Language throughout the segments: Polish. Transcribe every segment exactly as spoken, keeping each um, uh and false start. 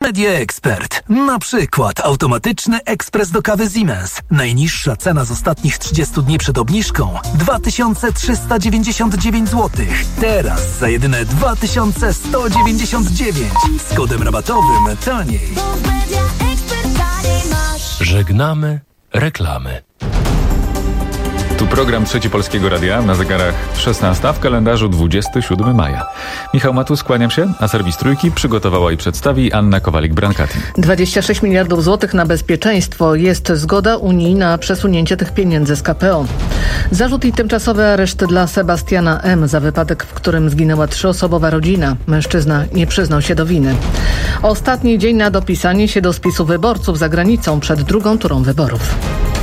Media Expert. Na przykład automatyczny ekspres do kawy Siemens. Najniższa cena z ostatnich trzydziestu dni przed obniżką dwa tysiące trzysta dziewięćdziesiąt dziewięć złotych. Teraz za jedyne dwa tysiące sto dziewięćdziesiąt dziewięć. Z kodem rabatowym taniej. Żegnamy reklamy. Tu program Trzeci Polskiego Radia, na zegarach szesnasta, w kalendarzu dwudziestego siódmego maja. Michał Matus, kłaniam się, a serwis Trójki przygotowała i przedstawi Anna Kowalik-Brankati. dwadzieścia sześć miliardów złotych na bezpieczeństwo. Jest zgoda Unii na przesunięcie tych pieniędzy z K P O. Zarzut i tymczasowy areszt dla Sebastiana M. za wypadek, w którym zginęła trzyosobowa rodzina. Mężczyzna nie przyznał się do winy. Ostatni dzień na dopisanie się do spisu wyborców za granicą przed drugą turą wyborów.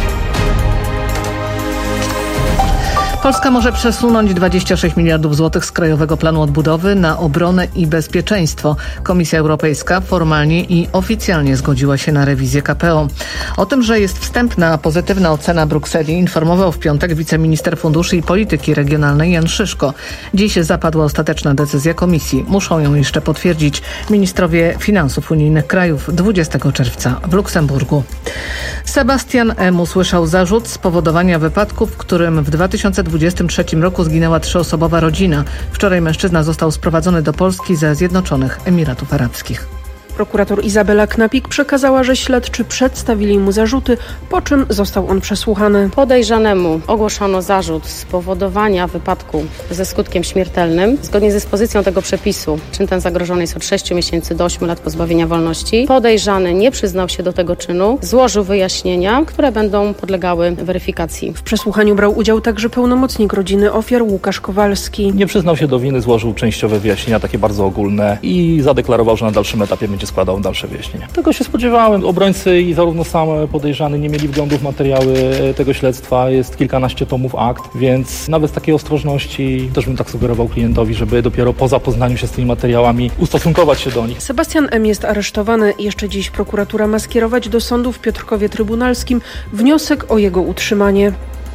Polska może przesunąć dwadzieścia sześć miliardów złotych z Krajowego Planu Odbudowy na obronę i bezpieczeństwo. Komisja Europejska formalnie i oficjalnie zgodziła się na rewizję K P O. O tym, że jest wstępna pozytywna ocena Brukseli, informował w piątek wiceminister funduszy i polityki regionalnej Jan Szyszko. Dziś zapadła ostateczna decyzja Komisji. Muszą ją jeszcze potwierdzić ministrowie finansów unijnych krajów dwudziestego czerwca w Luksemburgu. Sebastian M. usłyszał zarzut spowodowania wypadku, w którym w dwa tysiące dwudziestym trzecim roku zginęła trzyosobowa rodzina. Wczoraj mężczyzna został sprowadzony do Polski ze Zjednoczonych Emiratów Arabskich. Prokurator Izabela Knapik przekazała, że śledczy przedstawili mu zarzuty, po czym został on przesłuchany. Podejrzanemu ogłoszono zarzut spowodowania wypadku ze skutkiem śmiertelnym. Zgodnie z dyspozycją tego przepisu czyn ten zagrożony jest od sześciu miesięcy do ośmiu lat pozbawienia wolności. Podejrzany nie przyznał się do tego czynu, złożył wyjaśnienia, które będą podlegały weryfikacji. W przesłuchaniu brał udział także pełnomocnik rodziny ofiar Łukasz Kowalski. Nie przyznał się do winy, złożył częściowe wyjaśnienia, takie bardzo ogólne i zadeklarował, że na dalszym etapie będzie składał dalsze wyjaśnienia. Tego się spodziewałem. Obrońcy i zarówno sam podejrzany nie mieli wglądu w materiały tego śledztwa. Jest kilkanaście tomów akt, więc nawet z takiej ostrożności też bym tak sugerował klientowi, żeby dopiero po zapoznaniu się z tymi materiałami ustosunkować się do nich. Sebastian M. jest aresztowany. Jeszcze dziś prokuratura ma skierować do sądu w Piotrkowie Trybunalskim wniosek o jego utrzymanie.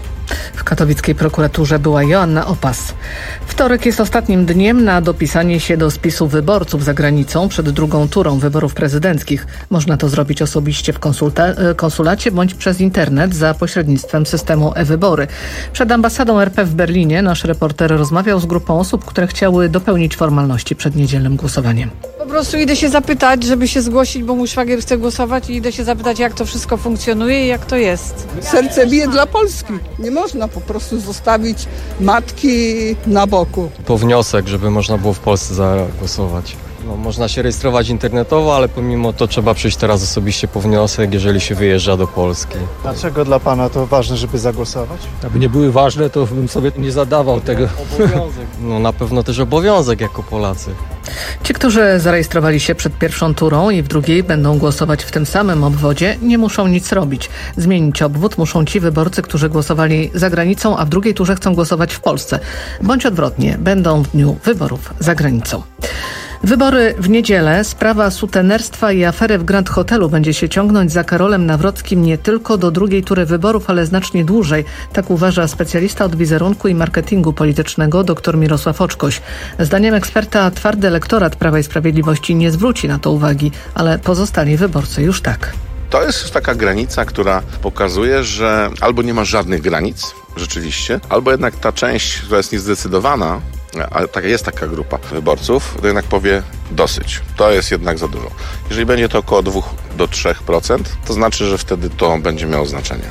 W katowickiej prokuraturze była Joanna Opas. Wtorek jest ostatnim dniem na dopisanie się do spisu wyborców za granicą przed drugą turą wyborów prezydenckich. Można to zrobić osobiście w konsulta- konsulacie bądź przez internet za pośrednictwem systemu e-wybory. Przed ambasadą R P w Berlinie nasz reporter rozmawiał z grupą osób, które chciały dopełnić formalności przed niedzielnym głosowaniem. Po prostu idę się zapytać, żeby się zgłosić, bo mój szwagier chce głosować i idę się zapytać, jak to wszystko funkcjonuje i jak to jest. Serce bije dla Polski. Nie można po prostu zostawić matki na boku. Po wniosek, żeby można było w Polsce zagłosować. No, można się rejestrować internetowo, ale pomimo to trzeba przyjść teraz osobiście po wniosek, jeżeli się wyjeżdża do Polski. Dlaczego dla pana to ważne, żeby zagłosować? Aby nie były ważne, to bym sobie nie zadawał tego. Obowiązek. No na pewno też obowiązek jako Polacy. Ci, którzy zarejestrowali się przed pierwszą turą i w drugiej będą głosować w tym samym obwodzie, nie muszą nic robić. Zmienić obwód muszą ci wyborcy, którzy głosowali za granicą, a w drugiej turze chcą głosować w Polsce. Bądź odwrotnie, będą w dniu wyborów za granicą. Wybory w niedzielę. Sprawa sutenerstwa i afery w Grand Hotelu będzie się ciągnąć za Karolem Nawrockim nie tylko do drugiej tury wyborów, ale znacznie dłużej. Tak uważa specjalista od wizerunku i marketingu politycznego dr Mirosław Oczkoś. Zdaniem eksperta twardy elektorat Prawa i Sprawiedliwości nie zwróci na to uwagi, ale pozostali wyborcy już tak. To jest taka granica, która pokazuje, że albo nie ma żadnych granic, rzeczywiście, albo jednak ta część, która jest niezdecydowana, ale taka jest taka grupa wyborców, to jednak powie dosyć. To jest jednak za dużo. Jeżeli będzie to około dwa do trzech procent, to znaczy, że wtedy to będzie miało znaczenie.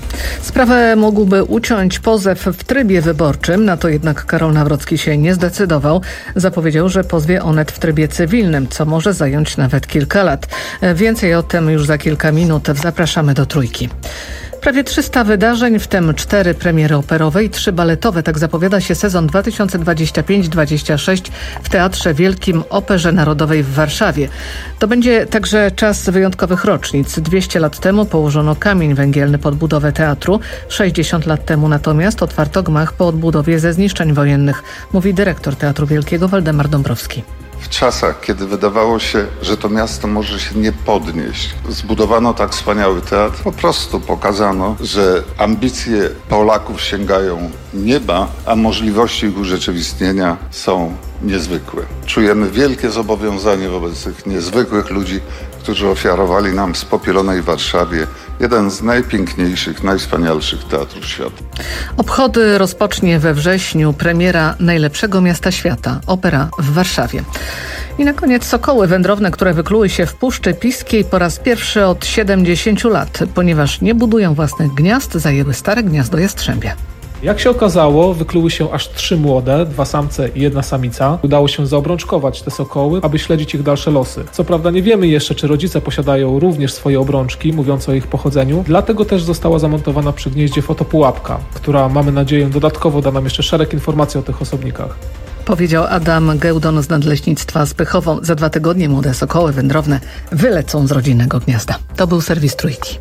Sprawę mógłby uciąć pozew w trybie wyborczym, na to jednak Karol Nawrocki się nie zdecydował. Zapowiedział, że pozwie Onet w trybie cywilnym, co może zająć nawet kilka lat. Więcej o tym już za kilka minut. Zapraszamy do Trójki. Prawie trzysta wydarzeń, w tym cztery premiery operowe i trzy baletowe. Tak zapowiada się sezon dwa tysiące dwudziesty piąty dwudziesty szósty w Teatrze Wielkim Operze Narodowej w Warszawie. To będzie także czas wyjątkowych rocznic. dwieście lat temu położono kamień węgielny pod budowę teatru. sześćdziesiąt lat temu natomiast otwarto gmach po odbudowie ze zniszczeń wojennych, mówi dyrektor Teatru Wielkiego Waldemar Dąbrowski. W czasach, kiedy wydawało się, że to miasto może się nie podnieść, zbudowano tak wspaniały teatr. Po prostu pokazano, że ambicje Polaków sięgają nieba, a możliwości ich urzeczywistnienia są niezwykłe. Czujemy wielkie zobowiązanie wobec tych niezwykłych ludzi, którzy ofiarowali nam w spopielonej Warszawie jeden z najpiękniejszych, najwspanialszych teatrów świata. Obchody rozpocznie we wrześniu premiera najlepszego miasta świata, opera w Warszawie. I na koniec sokoły wędrowne, które wykluły się w Puszczy Piskiej po raz pierwszy od siedemdziesięciu lat, ponieważ nie budują własnych gniazd, zajęły stare gniazdo jastrzębie. Jak się okazało, wykluły się aż trzy młode, dwa samce i jedna samica. Udało się zaobrączkować te sokoły, aby śledzić ich dalsze losy. Co prawda nie wiemy jeszcze, czy rodzice posiadają również swoje obrączki, mówiące o ich pochodzeniu. Dlatego też została zamontowana przy gnieździe fotopułapka, która, mamy nadzieję, dodatkowo da nam jeszcze szereg informacji o tych osobnikach. Powiedział Adam Gełdon z Nadleśnictwa z Pychową. Za dwa tygodnie młode sokoły wędrowne wylecą z rodzinnego gniazda. To był serwis Trójki.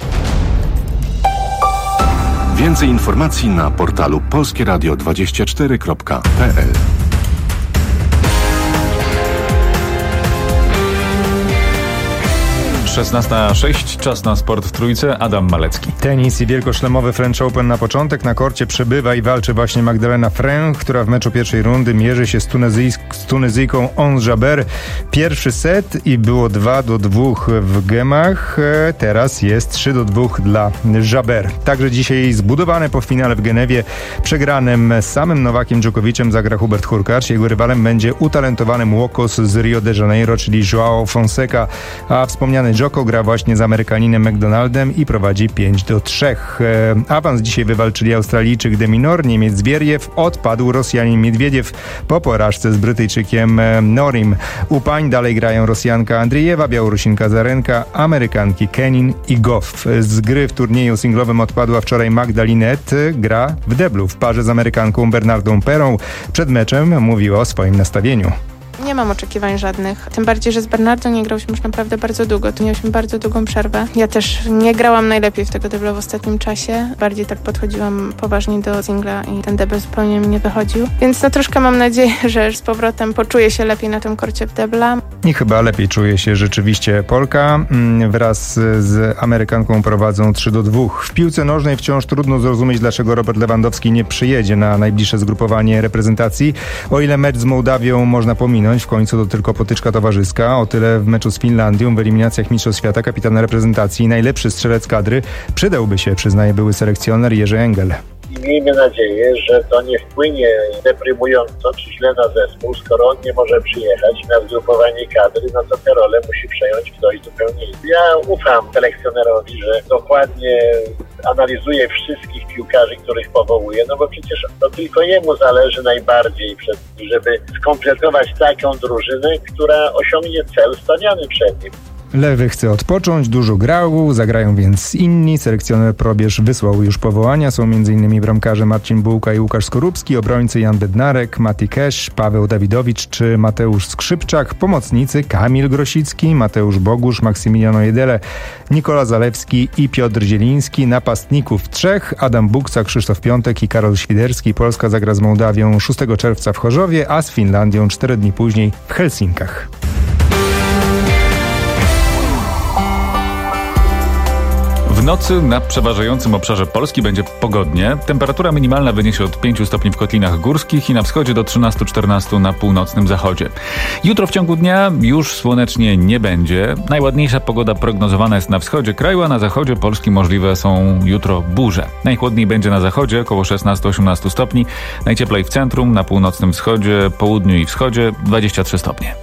Więcej informacji na portalu polskie radio dwadzieścia cztery kropka p l. szesnasta sześć, czas na sport w Trójce. Adam Malecki. Tenis i wielkoszlemowy French Open na początek. Na korcie przebywa i walczy właśnie Magdalena Fręch, która w meczu pierwszej rundy mierzy się z, Tunezyjsk- z Tunezyjką Ons Jabeur. Pierwszy set i było dwa do dwóch w gemach. Teraz jest trzy do dwóch dla Jabeur. Także dzisiaj zbudowany po finale w Genewie przegranym samym Nowakiem Dżokowiciem zagra Hubert Hurkacz. Jego rywalem będzie utalentowany Młokos z Rio de Janeiro, czyli João Fonseca, a wspomniany Dżoko gra właśnie z Amerykaninem McDonaldem i prowadzi pięć do trzech. E, awans dzisiaj wywalczyli Australijczyk de Minaur, Niemiec Zwieriew, odpadł Rosjanin Miedwiediew po porażce z Brytyjczykiem e, Norim. U pań dalej grają Rosjanka Andriejewa, Białorusinka Zarenka, Amerykanki Kenin i Goff. Z gry w turnieju singlowym odpadła wczoraj Magdalinet, gra w deblu w parze z Amerykanką Bernardą Perą. Przed meczem mówiła o swoim nastawieniu. Nie mam oczekiwań żadnych. Tym bardziej, że z Bernardą nie grałyśmy już naprawdę bardzo długo. Tu miałyśmy bardzo długą przerwę. Ja też nie grałam najlepiej w tego debla w ostatnim czasie. Bardziej tak podchodziłam poważnie do singla i ten debel zupełnie mi nie wychodził. Więc no troszkę mam nadzieję, że z powrotem poczuję się lepiej na tym korcie w debla. I chyba lepiej czuje się rzeczywiście Polka. Wraz z Amerykanką prowadzą trzy do dwóch. W piłce nożnej wciąż trudno zrozumieć, dlaczego Robert Lewandowski nie przyjedzie na najbliższe zgrupowanie reprezentacji. O ile mecz z Mołdawią można pominąć, w końcu to tylko potyczka towarzyska. O tyle w meczu z Finlandią w eliminacjach Mistrzostw Świata kapitan reprezentacji, najlepszy strzelec kadry, przydałby się, przyznaje były selekcjoner Jerzy Engel. I miejmy nadzieję, że to nie wpłynie deprymująco czy źle na zespół, skoro on nie może przyjechać na zgrupowanie kadry, no to tę rolę musi przejąć ktoś zupełnie inny. Ja ufam selekcjonerowi, że dokładnie analizuje wszystkich piłkarzy, których powołuje, no bo przecież to tylko jemu zależy najbardziej, żeby skompletować taką drużynę, która osiągnie cel stawiany przed nim. Lewy chce odpocząć, dużo grał, zagrają więc inni. Selekcjoner Probierz wysłał już powołania. Są m.in. bramkarze Marcin Bułka i Łukasz Skorupski, obrońcy Jan Bednarek, Mati Kesz, Paweł Dawidowicz czy Mateusz Skrzypczak, pomocnicy Kamil Grosicki, Mateusz Bogusz, Maksymilian Ojedele, Nikola Zalewski i Piotr Zieliński. Napastników trzech: Adam Buksa, Krzysztof Piątek i Karol Świderski. Polska zagra z Mołdawią szóstego czerwca w Chorzowie, a z Finlandią cztery dni później w Helsinkach. W nocy na przeważającym obszarze Polski będzie pogodnie. Temperatura minimalna wyniesie od pięciu stopni w kotlinach górskich i na wschodzie do trzynastu czternastu na północnym zachodzie. Jutro w ciągu dnia już słonecznie nie będzie. Najładniejsza pogoda prognozowana jest na wschodzie kraju, a na zachodzie Polski możliwe są jutro burze. Najchłodniej będzie na zachodzie, około szesnastu osiemnastu stopni. Najcieplej w centrum, na północnym wschodzie, południu i wschodzie dwadzieścia trzy stopnie.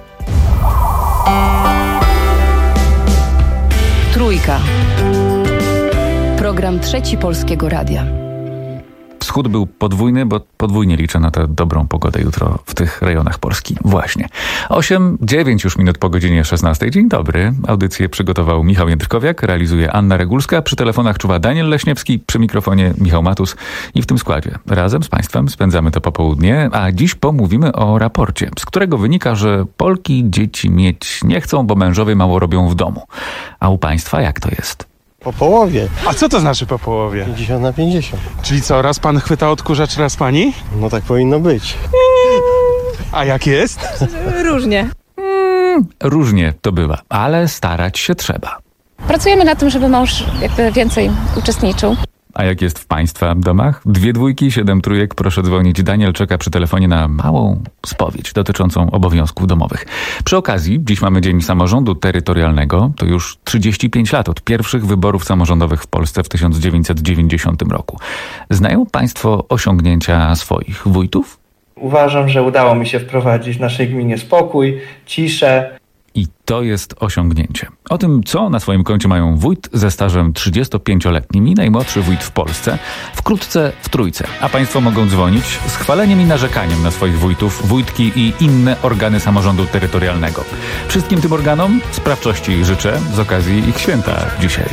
Trójka. Program Trzeci Polskiego Radia. Wschód był podwójny, bo podwójnie liczę na tę dobrą pogodę jutro w tych rejonach Polski. Właśnie. osiem dziewięć już minut po godzinie szesnastej. Dzień dobry. Audycję przygotował Michał Jędrkowiak, realizuje Anna Regulska. Przy telefonach czuwa Daniel Leśniewski, przy mikrofonie Michał Matus i w tym składzie razem z Państwem spędzamy to popołudnie, a dziś pomówimy o raporcie, z którego wynika, że Polki dzieci mieć nie chcą, bo mężowie mało robią w domu. A u Państwa jak to jest? Po połowie. A co to znaczy po połowie? pięćdziesiąt na pięćdziesiąt. Czyli co, raz pan chwyta odkurzacz, raz pani? No tak powinno być. A jak jest? Różnie. Mm, różnie to bywa, ale starać się trzeba. Pracujemy nad tym, żeby mąż jakby więcej uczestniczył. A jak jest w Państwa domach? Dwie dwójki, siedem trójek. Proszę dzwonić. Daniel czeka przy telefonie na małą spowiedź dotyczącą obowiązków domowych. Przy okazji, dziś mamy Dzień Samorządu Terytorialnego. To już trzydzieści pięć lat od pierwszych wyborów samorządowych w Polsce w tysiąc dziewięćset dziewięćdziesiątym roku. Znają Państwo osiągnięcia swoich wójtów? Uważam, że udało mi się wprowadzić w naszej gminie spokój, ciszę. I to jest osiągnięcie. O tym, co na swoim koncie mają wójt ze stażem trzydziestopięcioletnim i najmłodszy wójt w Polsce, wkrótce w Trójce. A Państwo mogą dzwonić z chwaleniem i narzekaniem na swoich wójtów, wójtki i inne organy samorządu terytorialnego. Wszystkim tym organom sprawczości życzę z okazji ich święta dzisiaj.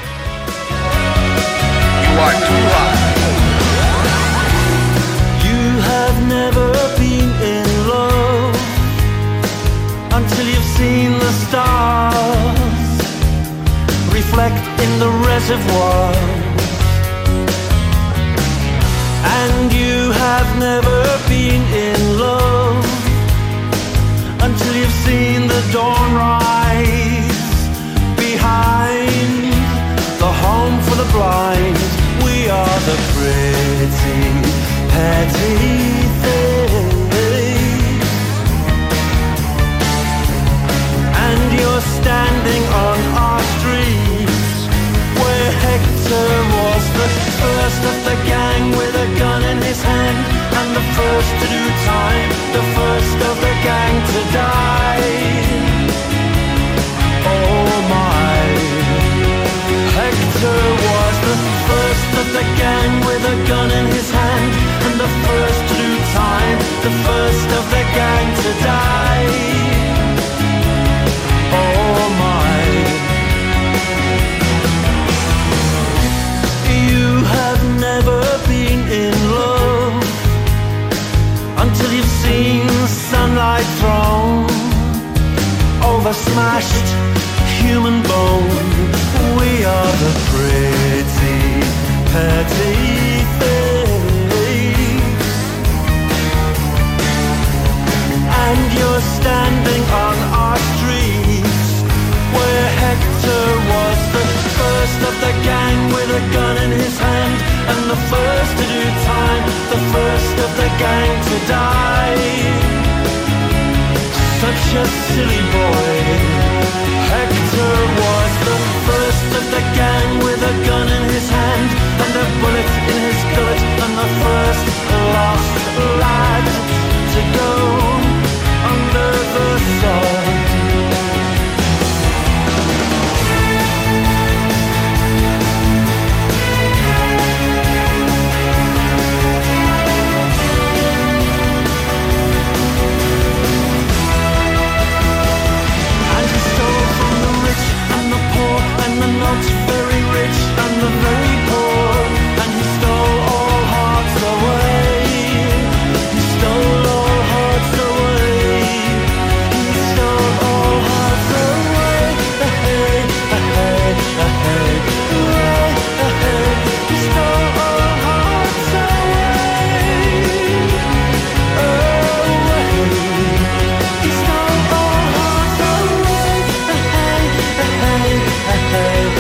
You have never been in love until you've seen the stars reflect in the reservoir, and you have never been in love until you've seen the dawn rise behind the home for the blind. We are the pretty, petty things, and you're standing on our streets where Hector was the first of the gang with a gun in his hand, and the first to do time, the first of the gang to die. Oh my, Hector was the first of the gang with a gun in his hand, and the first to do time, the first of the gang to die. Oh my, you have never been in love until you've seen sunlight thrown over smashed human bone. We are the pretty, petty things, and you're standing on our streets where Hector was the first of the gang with a gun in his hand, and the first to do time, the first of the gang to die. Such a silly boy, Hector was the first of the gang with a gun in his hand and a bullet in his gullet, and the first lost lad to go under the sod. Not very rich and the very poor, and he stole all hearts away. He stole all hearts away. He stole all hearts away. Hey, hey, hey, hey. He stole all hearts away. Away. He stole all hearts away. Hey, hey, hey.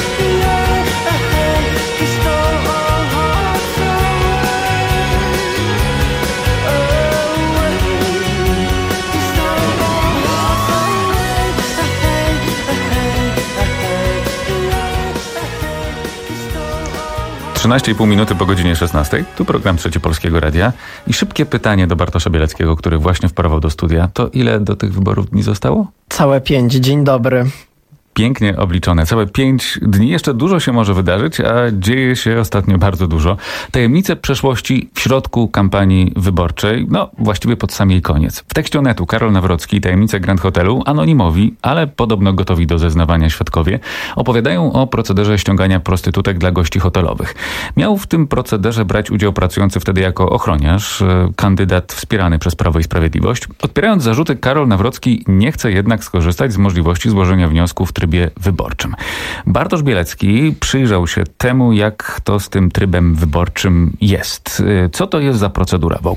trzynaście i pół minuty po godzinie szesnastej. Tu program Trzeci Polskiego Radia. I szybkie pytanie do Bartosza Bieleckiego, który właśnie wparował do studia. To ile do tych wyborów dni zostało? Całe pięć. Dzień dobry. Pięknie obliczone. Całe pięć dni. Jeszcze dużo się może wydarzyć, a dzieje się ostatnio bardzo dużo. Tajemnice przeszłości w środku kampanii wyborczej, no właściwie pod sam jej koniec. W tekście Onetu Karol Nawrocki, tajemnice Grand Hotelu, anonimowi, ale podobno gotowi do zeznawania świadkowie, opowiadają o procederze ściągania prostytutek dla gości hotelowych. Miał w tym procederze brać udział pracujący wtedy jako ochroniarz, kandydat wspierany przez Prawo i Sprawiedliwość. Odpierając zarzuty, Karol Nawrocki nie chce jednak skorzystać z możliwości złożenia wniosku w trybie wyborczym. Bartosz Bielecki przyjrzał się temu, jak to z tym trybem wyborczym jest. Co to jest za procedura w ogóle?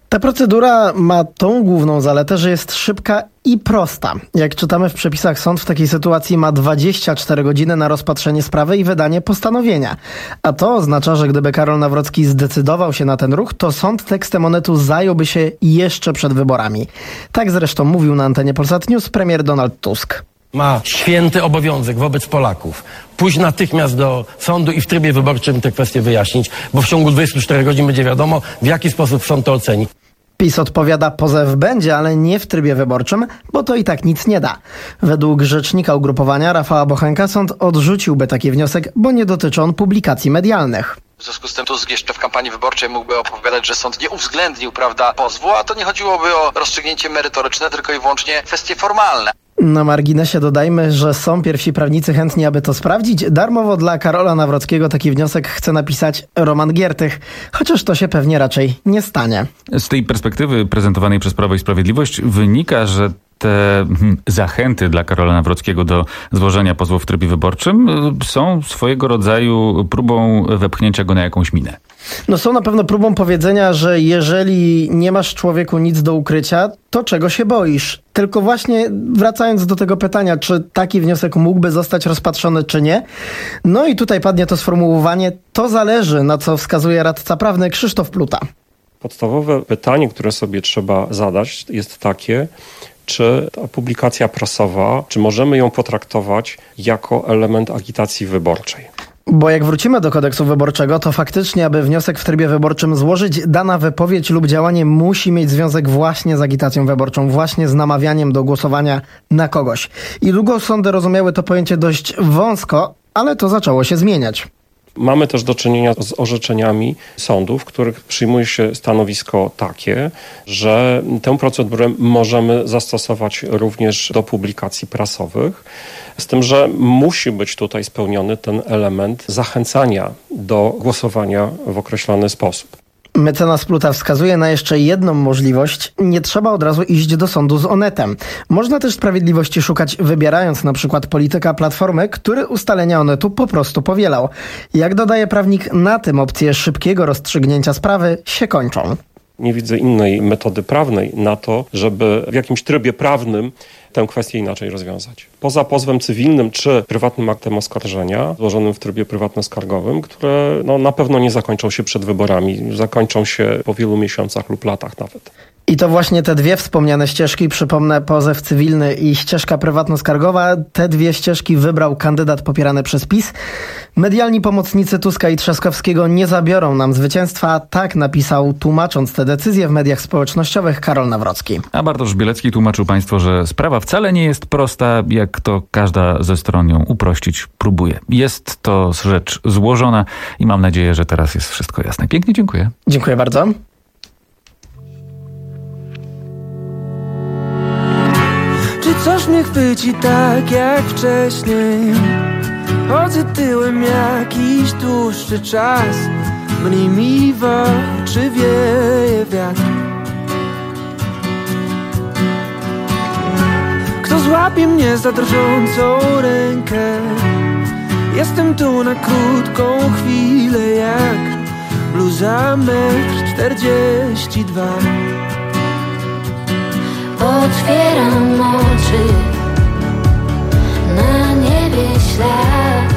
Ta procedura ma tą główną zaletę, że jest szybka i prosta. Jak czytamy w przepisach, sąd w takiej sytuacji ma dwadzieścia cztery godziny na rozpatrzenie sprawy i wydanie postanowienia. A to oznacza, że gdyby Karol Nawrocki zdecydował się na ten ruch, to sąd tekstem Onetu zająłby się jeszcze przed wyborami. Tak zresztą mówił na antenie Polsat News premier Donald Tusk. Ma święty obowiązek wobec Polaków pójść natychmiast do sądu i w trybie wyborczym tę kwestię wyjaśnić, bo w ciągu dwudziestu czterech godzin będzie wiadomo, w jaki sposób sąd to oceni. PiS odpowiada, pozew będzie, ale nie w trybie wyborczym, bo to i tak nic nie da. Według rzecznika ugrupowania Rafała Bochenka sąd odrzuciłby taki wniosek, bo nie dotyczy on publikacji medialnych. W związku z tym Tusk jeszcze w kampanii wyborczej mógłby opowiadać, że sąd nie uwzględnił, prawda, pozwu, a to nie chodziłoby o rozstrzygnięcie merytoryczne, tylko i wyłącznie kwestie formalne. Na marginesie dodajmy, że są pierwsi prawnicy chętni, aby to sprawdzić. Darmowo dla Karola Nawrockiego taki wniosek chce napisać Roman Giertych, chociaż to się pewnie raczej nie stanie. Z tej perspektywy prezentowanej przez Prawo i Sprawiedliwość wynika, że te zachęty dla Karola Nawrockiego do złożenia pozwu w trybie wyborczym są swojego rodzaju próbą wepchnięcia go na jakąś minę. No są na pewno próbą powiedzenia, że jeżeli nie masz, człowieku, nic do ukrycia, to czego się boisz? Tylko właśnie wracając do tego pytania, czy taki wniosek mógłby zostać rozpatrzony, czy nie? No i tutaj padnie to sformułowanie, to zależy, na co wskazuje radca prawny Krzysztof Pluta. Podstawowe pytanie, które sobie trzeba zadać, jest takie, czy ta publikacja prasowa, czy możemy ją potraktować jako element agitacji wyborczej. Bo jak wrócimy do kodeksu wyborczego, to faktycznie, aby wniosek w trybie wyborczym złożyć, dana wypowiedź lub działanie musi mieć związek właśnie z agitacją wyborczą, właśnie z namawianiem do głosowania na kogoś. I długo sądy rozumiały to pojęcie dość wąsko, ale to zaczęło się zmieniać. Mamy też do czynienia z orzeczeniami sądów, w których przyjmuje się stanowisko takie, że tę procedurę możemy zastosować również do publikacji prasowych, z tym, że musi być tutaj spełniony ten element zachęcania do głosowania w określony sposób. Mecenas Pluta wskazuje na jeszcze jedną możliwość. Nie trzeba od razu iść do sądu z Onetem. Można też sprawiedliwości szukać, wybierając na przykład polityka Platformy, który ustalenia Onetu po prostu powielał. Jak dodaje prawnik, na tym opcje szybkiego rozstrzygnięcia sprawy się kończą. Nie widzę innej metody prawnej na to, żeby w jakimś trybie prawnym tę kwestię inaczej rozwiązać. Poza pozwem cywilnym czy prywatnym aktem oskarżenia złożonym w trybie prywatno-skargowym, które no, na pewno nie zakończą się przed wyborami, zakończą się po wielu miesiącach lub latach nawet. I to właśnie te dwie wspomniane ścieżki, przypomnę, pozew cywilny i ścieżka prywatno-skargowa, te dwie ścieżki wybrał kandydat popierany przez PiS. Medialni pomocnicy Tuska i Trzaskowskiego nie zabiorą nam zwycięstwa, tak napisał, tłumacząc te decyzje w mediach społecznościowych, Karol Nawrocki. A Bartosz Bielecki tłumaczył państwu, że sprawa wcale nie jest prosta, jak to każda ze stron ją uprościć próbuje. Jest to rzecz złożona i mam nadzieję, że teraz jest wszystko jasne. Pięknie dziękuję. Dziękuję bardzo. Czy coś mnie chwyci tak jak wcześniej? Chodzę tyłem jakiś dłuższy czas. Mniej mi w oczy wieje wiatr. Kto złapie mnie za drżącą rękę? Jestem tu na krótką chwilę jak bluza metr czterdzieści dwa. Otwieram oczy, na niebie ślad.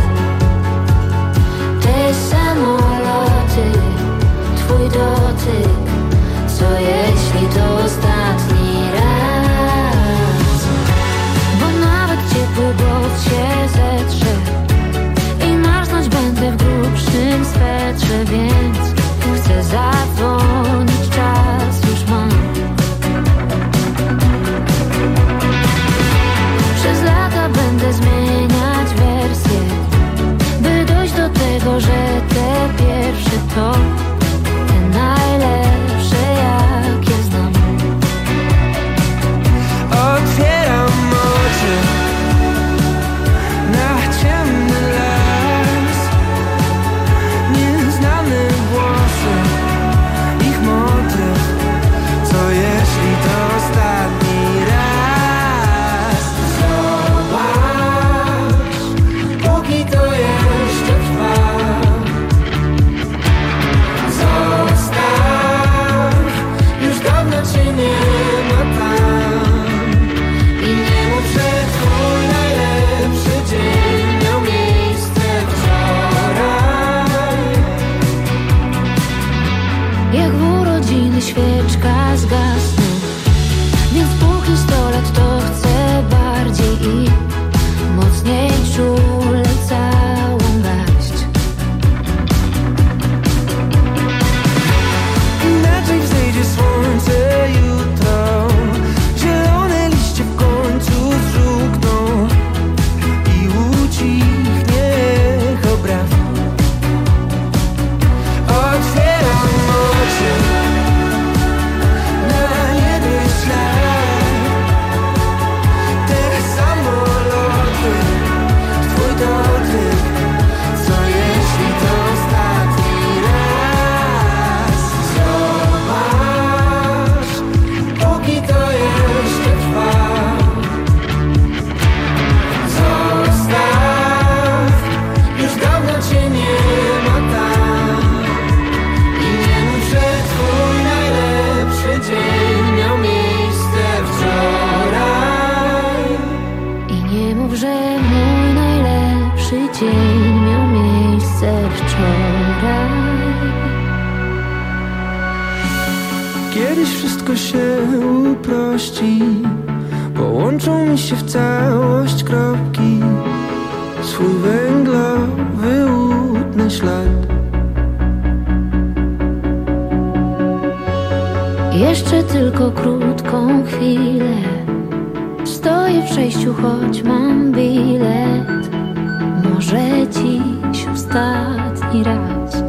Te samoloty, twój dotyk. Co jeśli to ostatni raz? Bo nawet ciepły głos się zetrze i marznąć będę w grubszym swetrze, więc chcę zadzwonić, czas już mam. Przez lata będę zmieniać świeczka zgasnie. Więc póki sto lat to chcę bardziej i mocniej czule całą garść. Inaczej wzejdzie słońce jutro, zielone liście w końcu zżółkną i ucichnie echo braw. Otwieram oczy na niebie ślad. Te samoloty, twój dotyk. Co jeśli to ostatni raz? Zobacz, póki to jeszcze trwa. Zostaw, już dawno cię nie ma tam. I nie mów, że twój najlepszy dzień miał miejsce wczoraj. I nie mów, że mój najlepszy dzień miał miejsce wczoraj. Kiedyś wszystko się uprości, połączą mi się w całość kropki, swój węglowy łudny ślad. Jeszcze tylko krótką chwilę stoję w przejściu, choć mam bilet. Może dziś ostatni raz.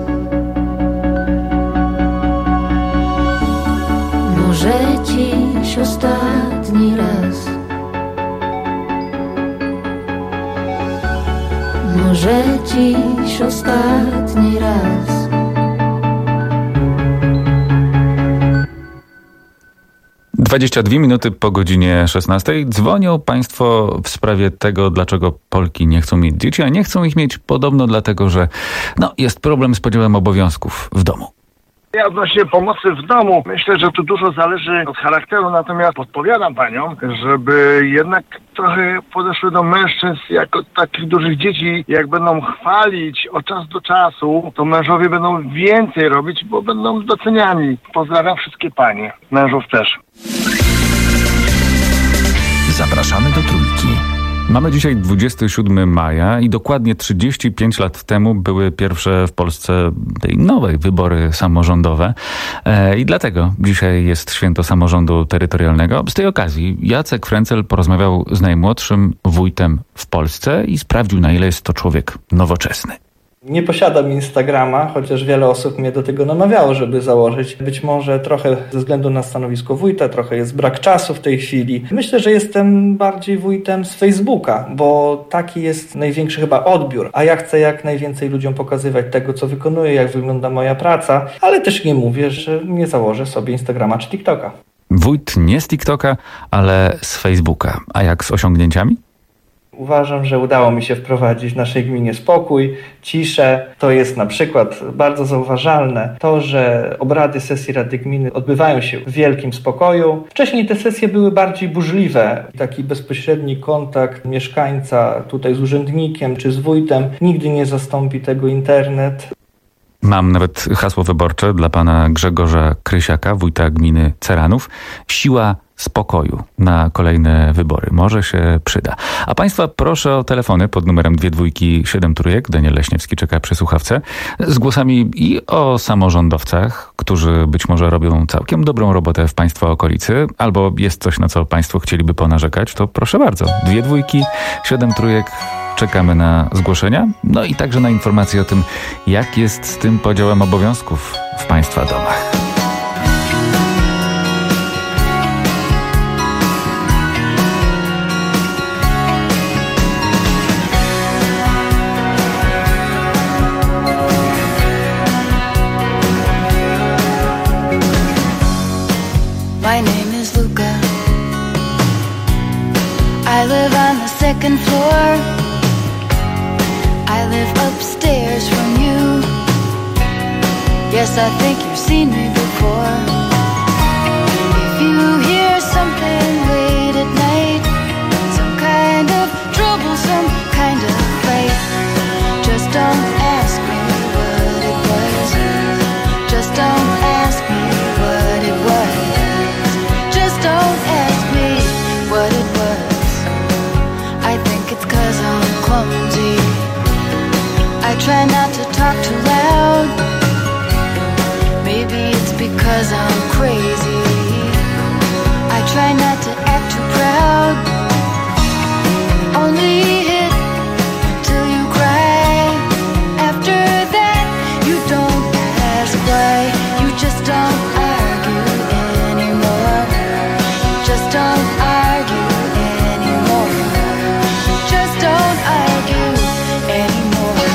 Może dziś ostatni raz. Może dziś ostatni raz. dwadzieścia dwie minuty po godzinie szesnastej. Dzwonią państwo w sprawie tego, dlaczego Polki nie chcą mieć dzieci, a nie chcą ich mieć podobno dlatego, że no, jest problem z podziałem obowiązków w domu. Ja odnośnie pomocy w domu, myślę, że tu dużo zależy od charakteru, natomiast podpowiadam paniom, żeby jednak trochę podeszły do mężczyzn jako takich dużych dzieci. Jak będą chwalić od czasu do czasu, to mężowie będą więcej robić, bo będą doceniani. Pozdrawiam wszystkie panie, mężów też. Zapraszamy do Trójki. Mamy dzisiaj dwudziestego siódmego maja i dokładnie trzydzieści pięć lat temu były pierwsze w Polsce tej nowej wybory samorządowe. E, I dlatego dzisiaj jest święto samorządu terytorialnego. Z tej okazji Jacek Frencel porozmawiał z najmłodszym wójtem w Polsce i sprawdził, na ile jest to człowiek nowoczesny. Nie posiadam Instagrama, chociaż wiele osób mnie do tego namawiało, żeby założyć. Być może trochę ze względu na stanowisko wójta, trochę jest brak czasu w tej chwili. Myślę, że jestem bardziej wójtem z Facebooka, bo taki jest największy chyba odbiór. A ja chcę jak najwięcej ludziom pokazywać tego, co wykonuję, jak wygląda moja praca, ale też nie mówię, że nie założę sobie Instagrama czy TikToka. Wójt nie z TikToka, ale z Facebooka. A jak z osiągnięciami? Uważam, że udało mi się wprowadzić w naszej gminie spokój, ciszę. To jest na przykład bardzo zauważalne to, że obrady sesji Rady Gminy odbywają się w wielkim spokoju. Wcześniej te sesje były bardziej burzliwe. Taki bezpośredni kontakt mieszkańca tutaj z urzędnikiem czy z wójtem. Nigdy nie zastąpi tego internet. Mam nawet hasło wyborcze dla pana Grzegorza Krysiaka, wójta gminy Ceranów. Siła spokoju na kolejne wybory. Może się przyda. A państwa proszę o telefony pod numerem dwie dwójki siedem trójek. Daniel Leśniewski czeka przy słuchawce. Z głosami i o samorządowcach, którzy być może robią całkiem dobrą robotę w państwa okolicy, albo jest coś, na co państwo chcieliby ponarzekać, to proszę bardzo. Dwie dwójki siedem trójek. Czekamy na zgłoszenia. No i także na informacje o tym, jak jest z tym podziałem obowiązków w państwa domach. My name is Luca. I live on the second floor. I live upstairs from you. Yes, I think you've seen me before. If you hear something late at night, some kind of trouble, some kind of fight, just don't ask me what it was. Just don't ask me what it was. try not to talk too loud. Maybe it's because I'm crazy. I try not to act too proud. Only hit till you cry. After that, you don't ask why. You just don't argue anymore. You just don't argue anymore. You just don't argue anymore.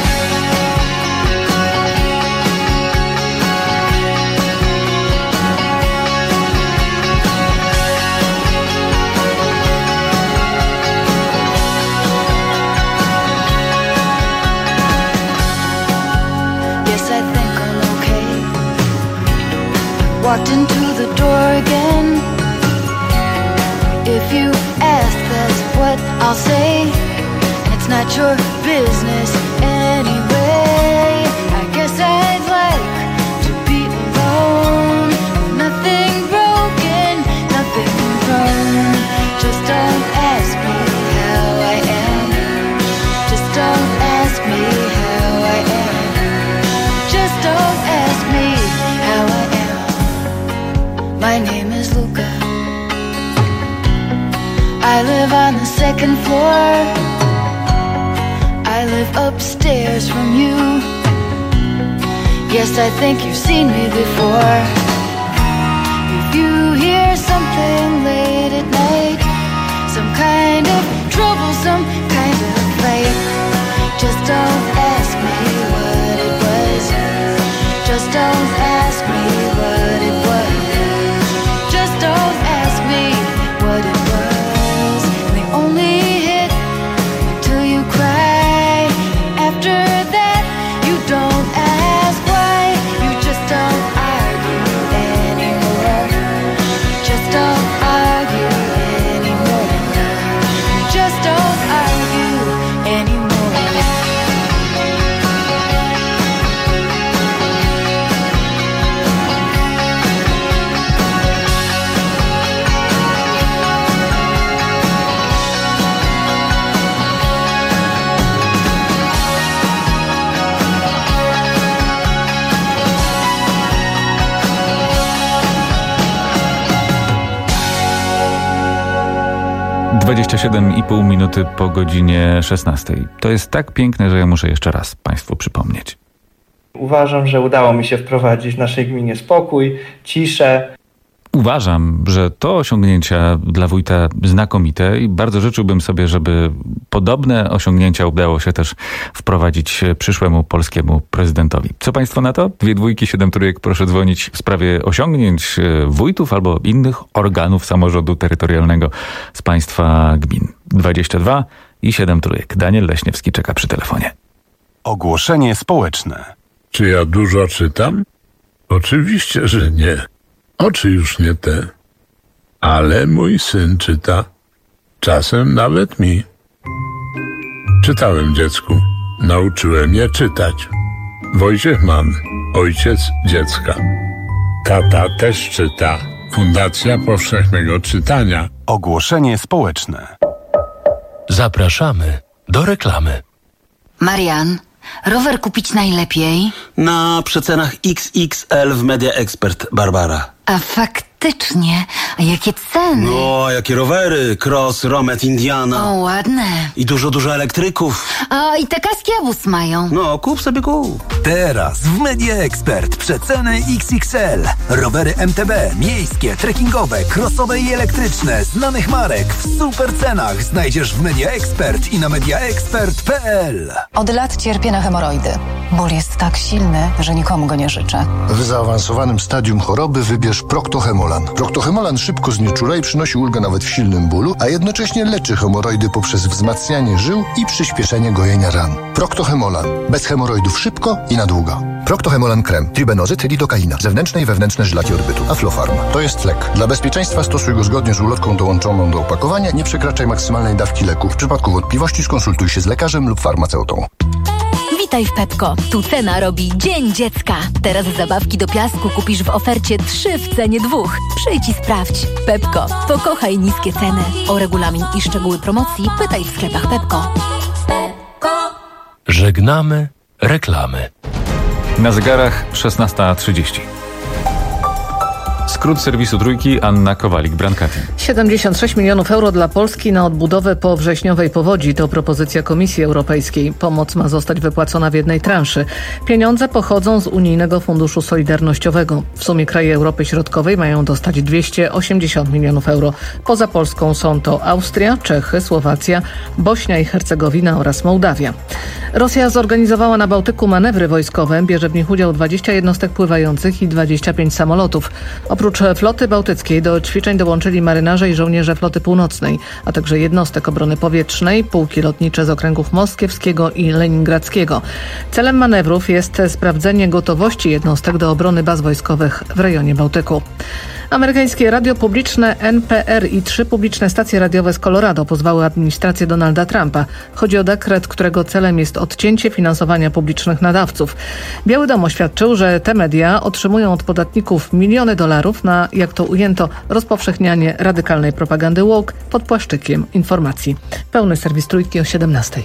Yes, I think I'm okay. Walked into the door again. If you ask, that's what I'll say. And it's not your business anyway. I guess I'd like to be alone. Nothing broken, nothing wrong. Just don't ask me how I am. Just don't ask me how I am. Just don't ask me how I am. My name is Luca. I live on the second floor. I live upstairs from you. Yes, I think you've seen me before. If you hear something late at night, some kind of trouble, some kind of fight, just don't ask me what it was. Just don't ask me what it was. Just don't ask me what it was. They only hit till you cry. After that, you don't ask why. You just don't argue anymore. Just don't argue anymore. You just don't argue anymore. dwadzieścia siedem i pół minuty po godzinie szesnastej. To jest tak piękne, że ja muszę jeszcze raz Państwu przypomnieć. Uważam, że udało mi się wprowadzić w naszej gminie spokój, ciszę. Uważam, że to osiągnięcia dla wójta znakomite i bardzo życzyłbym sobie, żeby podobne osiągnięcia udało się też wprowadzić przyszłemu polskiemu prezydentowi. Co Państwo na to? Dwie dwójki, siedem trójek, proszę dzwonić w sprawie osiągnięć wójtów albo innych organów samorządu terytorialnego z Państwa gmin. dwadzieścia dwa i siedem trójek. Daniel Leśniewski czeka przy telefonie. Ogłoszenie społeczne. Czy ja dużo czytam? Oczywiście, że nie. Oczy już nie te. Ale mój syn czyta. Czasem nawet mi. Czytałem dziecku. Nauczyłem je czytać. Wojciech Mann, ojciec dziecka. Tata też czyta. Fundacja Powszechnego Czytania. Ogłoszenie społeczne. Zapraszamy do reklamy. Marian, rower kupić najlepiej? Na przecenach X X L w Media Expert, Barbara. A faktycznie, a jakie ceny? No, jakie rowery, Cross, Romet, Indiana. O, ładne. I dużo, dużo elektryków. A i te kaski Awus mają. No, kup sobie kup. Teraz w Media Expert przeceny X X L. Rowery M T B, miejskie, trekkingowe, crossowe i elektryczne, znanych marek w super cenach znajdziesz w Media Expert i na mediaexpert kropka p l. Od lat cierpię na hemoroidy. Ból jest tak silny, że nikomu go nie życzę. W zaawansowanym stadium choroby wybierz Proctohemolan. Proctohemolan szybko znieczula i przynosi ulgę nawet w silnym bólu, a jednocześnie leczy hemoroidy poprzez wzmacnianie żył i przyspieszenie gojenia ran. Proctohemolan. Bez hemoroidów szybko i na długo. Proctohemolan krem, tribenozyt, lidokaina, zewnętrzne i wewnętrzne żylaki odbytu, Aflofarm. To jest lek. Dla bezpieczeństwa stosuj go zgodnie z ulotką dołączoną do opakowania, nie przekraczaj maksymalnej dawki leku. W przypadku wątpliwości skonsultuj się z lekarzem lub farmaceutą. Witaj w Pepko. Tu cena robi Dzień Dziecka. Teraz zabawki do piasku kupisz w ofercie trzy w cenie dwóch. Przyjdź i sprawdź. Pepko. Pokochaj niskie ceny. O regulamin i szczegóły promocji pytaj w sklepach Pepko. Żegnamy Reklamy. Na zegarach szesnasta trzydzieści. Skrót serwisu Trójki, Anna Kowalik-Brankati. siedemdziesiąt sześć milionów euro dla Polski na odbudowę po wrześniowej powodzi to propozycja Komisji Europejskiej. Pomoc ma zostać wypłacona w jednej transzy. Pieniądze pochodzą z Unijnego Funduszu Solidarnościowego. W sumie kraje Europy Środkowej mają dostać dwieście osiemdziesiąt milionów euro. Poza Polską są to Austria, Czechy, Słowacja, Bośnia i Hercegowina oraz Mołdawia. Rosja zorganizowała na Bałtyku manewry wojskowe. Bierze w nich udział dwadzieścia jednostek pływających i dwadzieścia pięć samolotów. Oprócz floty bałtyckiej do ćwiczeń dołączyli marynarze i żołnierze floty północnej, a także jednostek obrony powietrznej, pułki lotnicze z okręgów moskiewskiego i leningradzkiego. Celem manewrów jest sprawdzenie gotowości jednostek do obrony baz wojskowych w rejonie Bałtyku. Amerykańskie radio publiczne N P R i trzy publiczne stacje radiowe z Colorado pozwały administrację Donalda Trumpa. Chodzi o dekret, którego celem jest odcięcie finansowania publicznych nadawców. Biały Dom oświadczył, że te media otrzymują od podatników miliony dolarów na, jak to ujęto, rozpowszechnianie radykalnej propagandy woke pod płaszczykiem informacji. Pełny serwis Trójki o siedemnastej.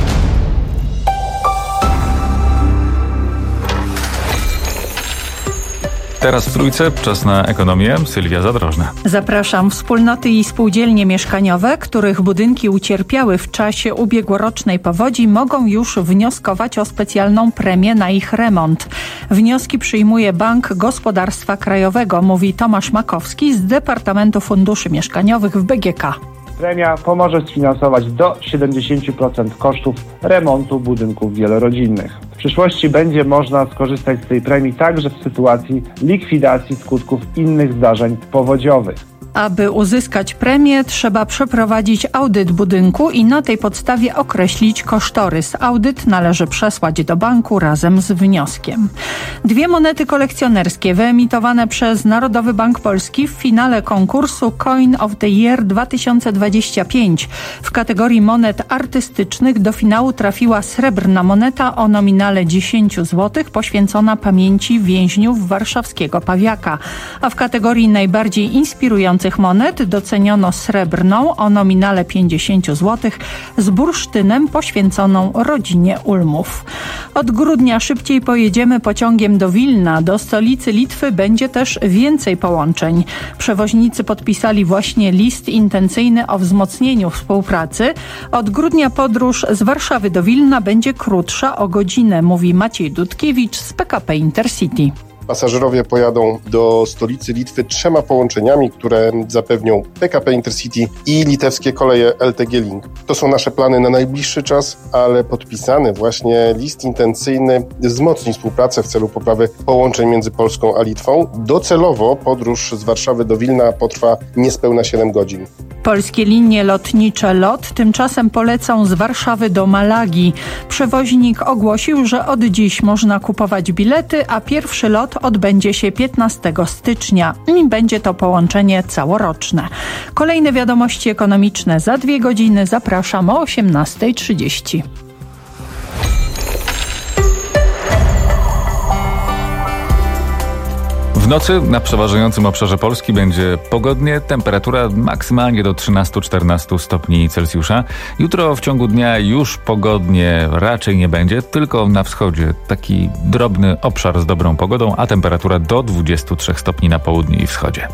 Teraz w Trójce czas na ekonomię. Sylwia Zadrożna. Zapraszam. Wspólnoty i spółdzielnie mieszkaniowe, których budynki ucierpiały w czasie ubiegłorocznej powodzi, mogą już wnioskować o specjalną premię na ich remont. Wnioski przyjmuje Bank Gospodarstwa Krajowego, mówi Tomasz Makowski z Departamentu Funduszy Mieszkaniowych w B G K. Premia pomoże sfinansować do siedemdziesiąt procent kosztów remontu budynków wielorodzinnych. W przyszłości będzie można skorzystać z tej premii także w sytuacji likwidacji skutków innych zdarzeń powodziowych. Aby uzyskać premię, trzeba przeprowadzić audyt budynku i na tej podstawie określić kosztorys. Audyt należy przesłać do banku razem z wnioskiem. Dwie monety kolekcjonerskie wyemitowane przez Narodowy Bank Polski w finale konkursu Coin of the Year dwa tysiące dwadzieścia pięć. W kategorii monet artystycznych do finału trafiła srebrna moneta o nominale dziesięć złotych poświęcona pamięci więźniów warszawskiego Pawiaka, a w kategorii najbardziej inspirujących monet doceniono srebrną o nominale pięćdziesiąt złotych z bursztynem poświęconą rodzinie Ulmów. Od grudnia szybciej pojedziemy pociągiem do Wilna. Do stolicy Litwy będzie też więcej połączeń. Przewoźnicy podpisali właśnie list intencyjny o wzmocnieniu współpracy. Od grudnia podróż z Warszawy do Wilna będzie krótsza o godzinę, mówi Maciej Dudkiewicz z P K P Intercity. Pasażerowie pojadą do stolicy Litwy trzema połączeniami, które zapewnią P K P Intercity i litewskie koleje L T G Link. To są nasze plany na najbliższy czas, ale podpisany właśnie list intencyjny wzmocni współpracę w celu poprawy połączeń między Polską a Litwą. Docelowo podróż z Warszawy do Wilna potrwa niespełna siedem godzin. Polskie linie lotnicze LOT tymczasem polecą z Warszawy do Malagi. Przewoźnik ogłosił, że od dziś można kupować bilety, a pierwszy lot odbędzie się piętnastego stycznia i będzie to połączenie całoroczne. Kolejne wiadomości ekonomiczne za dwie godziny. Zapraszam o osiemnasta trzydzieści. W nocy na przeważającym obszarze Polski będzie pogodnie, temperatura maksymalnie do trzynaście czternaście stopni Celsjusza. Jutro w ciągu dnia już pogodnie raczej nie będzie, tylko na wschodzie taki drobny obszar z dobrą pogodą, a temperatura do dwudziestu trzech stopni na południu i wschodzie.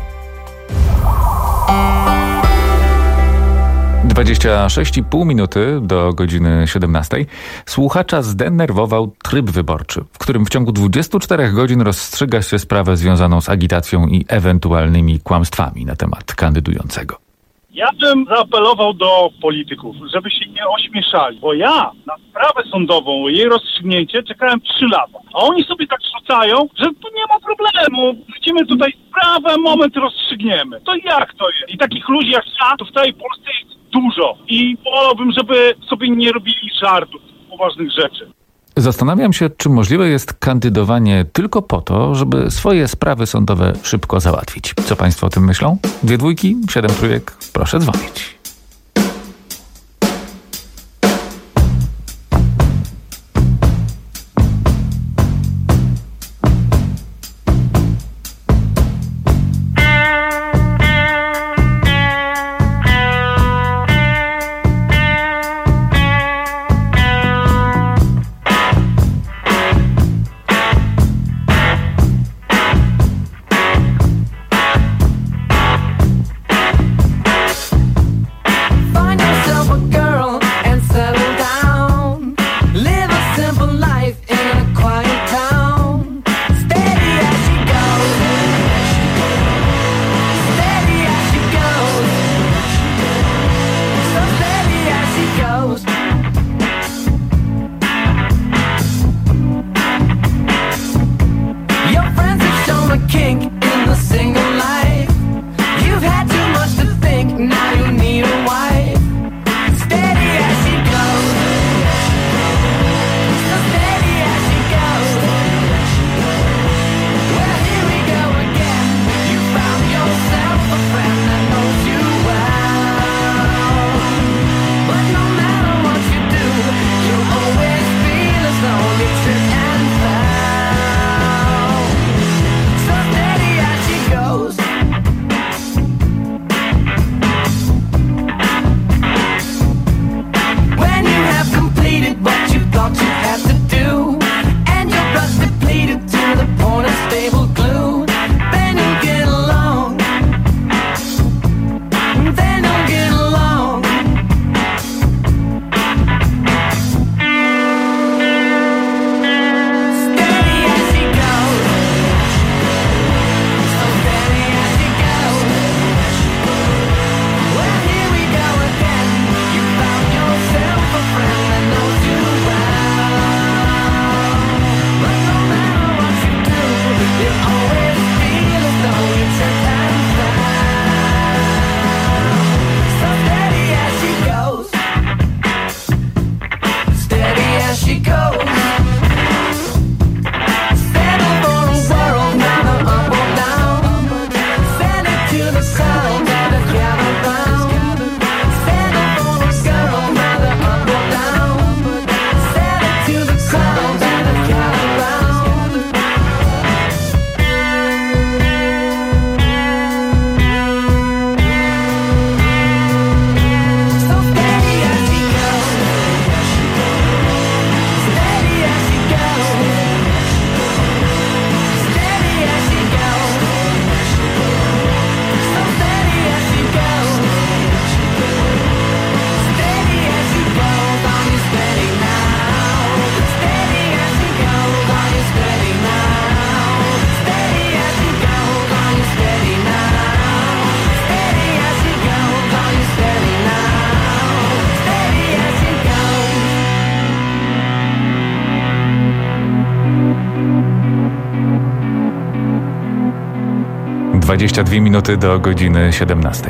dwadzieścia sześć i pół minuty do godziny siedemnastej. Słuchacza zdenerwował tryb wyborczy, w którym w ciągu dwudziestu czterech godzin rozstrzyga się sprawę związaną z agitacją i ewentualnymi kłamstwami na temat kandydującego. Ja bym zaapelował do polityków, żeby się nie ośmieszali, bo ja na sprawę sądową, jej rozstrzygnięcie czekałem trzy lata, a oni sobie tak rzucają, że tu nie ma problemu, wrócimy tutaj sprawę, moment rozstrzygniemy. To jak to jest? I takich ludzi jak ja to w całej Polsce jest dużo i wolałbym, żeby sobie nie robili żartów z poważnych rzeczy. Zastanawiam się, czy możliwe jest kandydowanie tylko po to, żeby swoje sprawy sądowe szybko załatwić. Co państwo o tym myślą? Dwie dwójki, siedem trójek, proszę dzwonić. dwadzieścia dwie minuty do godziny siedemnastej.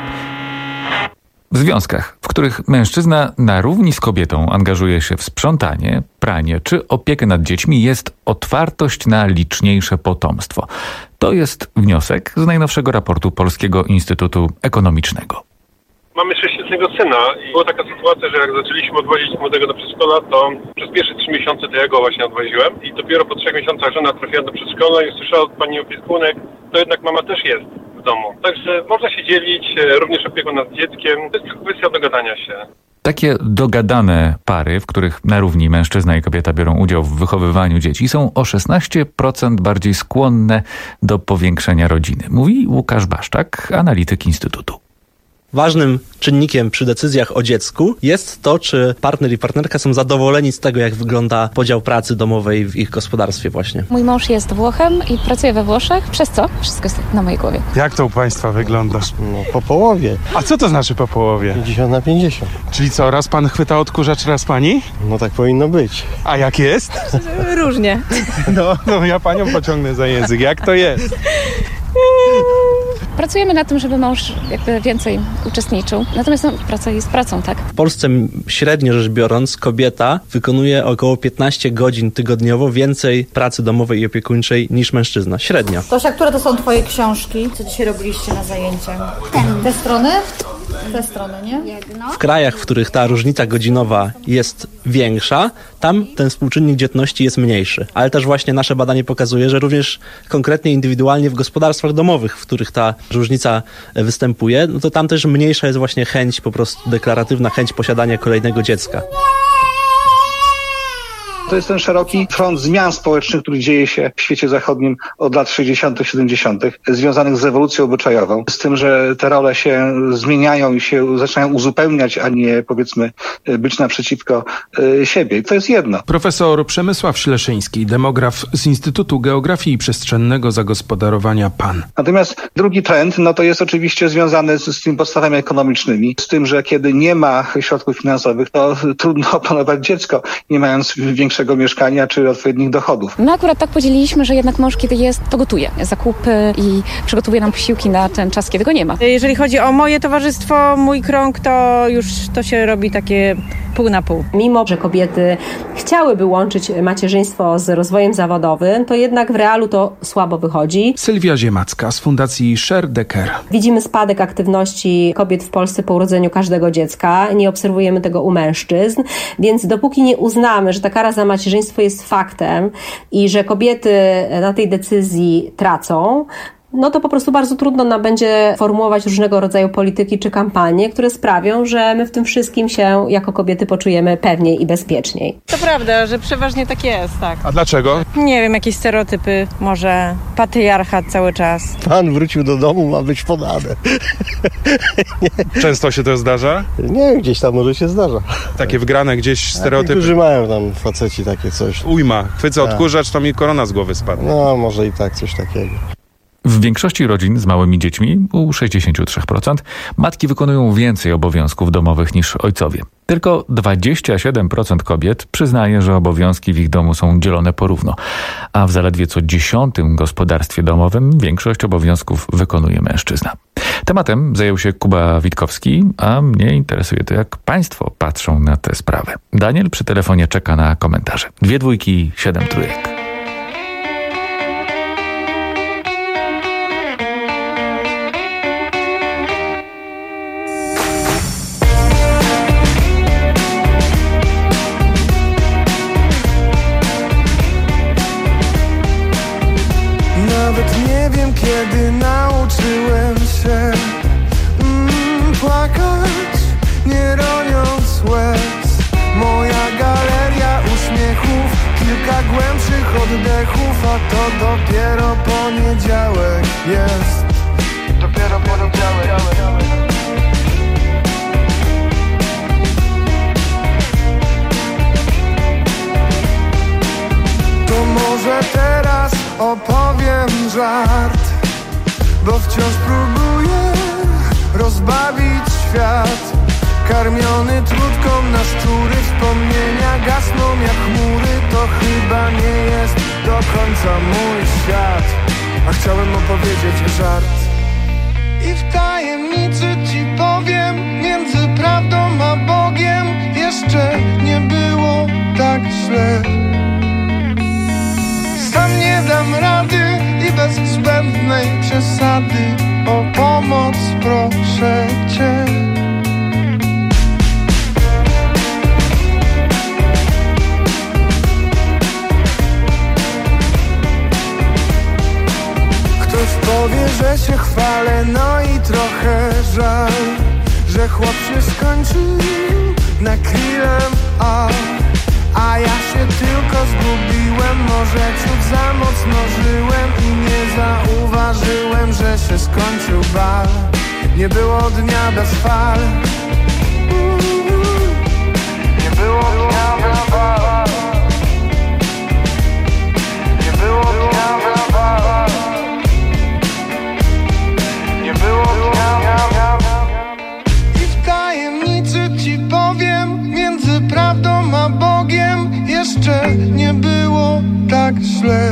W związkach, w których mężczyzna na równi z kobietą angażuje się w sprzątanie, pranie czy opiekę nad dziećmi, jest otwartość na liczniejsze potomstwo. To jest wniosek z najnowszego raportu Polskiego Instytutu Ekonomicznego. Mamy sześcioletniego syna i była taka sytuacja, że jak zaczęliśmy odwozić młodego do przedszkola, to przez pierwsze trzy miesiące to ja go właśnie odwoziłem i dopiero po trzech miesiącach żona trafiła do przedszkola i usłyszała od pani opiekunek, to jednak mama też jest w domu. Także można się dzielić, również opieką nad dzieckiem. To jest tylko kwestia dogadania się. Takie dogadane pary, w których na równi mężczyzna i kobieta biorą udział w wychowywaniu dzieci, są o szesnaście procent bardziej skłonne do powiększenia rodziny, mówi Łukasz Baszczak, analityk Instytutu. Ważnym czynnikiem przy decyzjach o dziecku jest to, czy partner i partnerka są zadowoleni z tego, jak wygląda podział pracy domowej w ich gospodarstwie właśnie. Mój mąż jest Włochem i pracuje we Włoszech, przez co wszystko jest na mojej głowie. Jak to u państwa wygląda? No, po połowie. A co to znaczy po połowie? pięćdziesiąt na pięćdziesiąt. Czyli co, raz pan chwyta odkurzacz, raz pani? No tak powinno być. A jak jest? Różnie. No, no ja panią pociągnę za język. Jak to jest? Pracujemy nad tym, żeby mąż jakby więcej uczestniczył. Natomiast no, praca jest pracą, tak? W Polsce średnio rzecz biorąc kobieta wykonuje około piętnaście godzin tygodniowo więcej pracy domowej i opiekuńczej niż mężczyzna. Średnio. Tosia, które to są twoje książki? Co dzisiaj robiliście na zajęciach? Te strony? Te strony, nie? W krajach, w których ta różnica godzinowa jest większa, tam ten współczynnik dzietności jest mniejszy. Ale też właśnie nasze badanie pokazuje, że również konkretnie indywidualnie w gospodarstwach domowych, w których ta różnica występuje, no to tam też mniejsza jest właśnie chęć, po prostu deklaratywna chęć posiadania kolejnego dziecka. To jest ten szeroki front zmian społecznych, który dzieje się w świecie zachodnim od lat sześćdziesiątych, siedemdziesiątych, związanych z ewolucją obyczajową. Z tym, że te role się zmieniają i się zaczynają uzupełniać, a nie, powiedzmy, być naprzeciwko siebie. I to jest jedno. Profesor Przemysław Śleszyński, demograf z Instytutu Geografii i Przestrzennego Zagospodarowania P A N. Natomiast drugi trend, no to jest oczywiście związany z, z tymi podstawami ekonomicznymi, z tym, że kiedy nie ma środków finansowych, to trudno opanować dziecko, nie mając większego mieszkania czy odpowiednich dochodów. My akurat tak podzieliliśmy, że jednak mąż, kiedy jest, to gotuje zakupy i przygotowuje nam posiłki na ten czas, kiedy go nie ma. Jeżeli chodzi o moje towarzystwo, mój krąg, to już to się robi takie pół na pół. Mimo że kobiety chciałyby łączyć macierzyństwo z rozwojem zawodowym, to jednak w realu to słabo wychodzi. Sylwia Ziemacka z Fundacji Share the Care. Widzimy spadek aktywności kobiet w Polsce po urodzeniu każdego dziecka. Nie obserwujemy tego u mężczyzn, więc dopóki nie uznamy, że ta kara za macierzyństwo jest faktem i że kobiety na tej decyzji tracą, no to po prostu bardzo trudno nam będzie formułować różnego rodzaju polityki czy kampanie, które sprawią, że my w tym wszystkim się jako kobiety poczujemy pewniej i bezpieczniej. To prawda, że przeważnie tak jest, tak. A dlaczego? Nie wiem, jakieś stereotypy, może patriarchat cały czas. Pan wrócił do domu, ma być podane. Często się to zdarza? Nie, gdzieś tam może się zdarza. Takie wgrane gdzieś stereotypy? Niektórzy mają tam faceci takie coś. Ujma, chwycę odkurzacz, to mi korona z głowy spadnie. No, może i tak, coś takiego. W większości rodzin z małymi dziećmi, u sześćdziesiąt trzy procent, matki wykonują więcej obowiązków domowych niż ojcowie. Tylko dwadzieścia siedem procent kobiet przyznaje, że obowiązki w ich domu są dzielone porówno, a w zaledwie co dziesiątym gospodarstwie domowym większość obowiązków wykonuje mężczyzna. Tematem zajął się Kuba Witkowski, a mnie interesuje to, jak państwo patrzą na tę sprawę. Daniel przy telefonie czeka na komentarze. Dwie dwójki, siedem trójek. Kiedy nauczyłem się mm, płakać, nie roniąc łez. Moja galeria uśmiechów, kilka głębszych oddechów, a to dopiero poniedziałek jest. Dopiero poniedziałek. To może teraz opowiem żart, bo wciąż próbuję rozbawić świat. Karmiony trutką na szczury, wspomnienia gasną jak chmury. To chyba nie jest do końca mój świat. a chciałem opowiedzieć żart. I w tajemnicy ci powiem, między prawdą a Bogiem jeszcze nie było tak źle. Sam nie dam rady i bez zbędnej przesady o pomoc proszę cię. Ktoś powie, że się chwalę, no i trochę żal, że chłop się skończył na krillem, a, a ja się tylko zgubiłem. Może ciut za mocno żyłem i nie zauważyłem, że się skończył bal. Nie było dnia bez fal. Nie było dnia bez fal. Nie było dnia bez fal. Nie było dnia. I w tajemnicy ci powiem, między prawdą a Bogiem jeszcze nie było tak źle.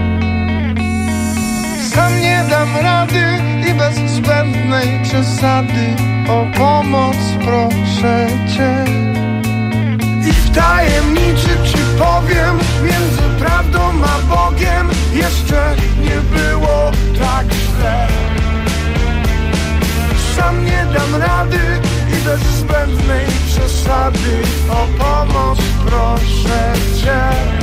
Sam nie dam rady i bez zbędnej przesady o pomoc proszę cię. I w tajemnicy ci powiem, między prawdą a Bogiem jeszcze nie było tak źle. Sam nie dam rady i bez zbędnej przesady o pomoc proszę cię.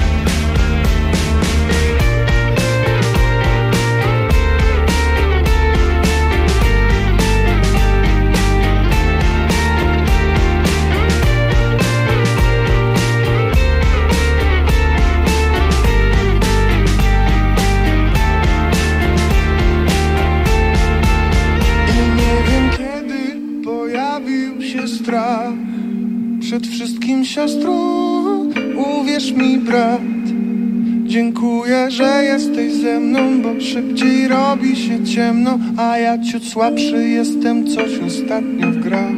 Strach przed wszystkim, siostro, uwierz mi, brat. Dziękuję, że jesteś ze mną, bo szybciej robi się ciemno, a ja ciut słabszy jestem coś ostatnio w grach.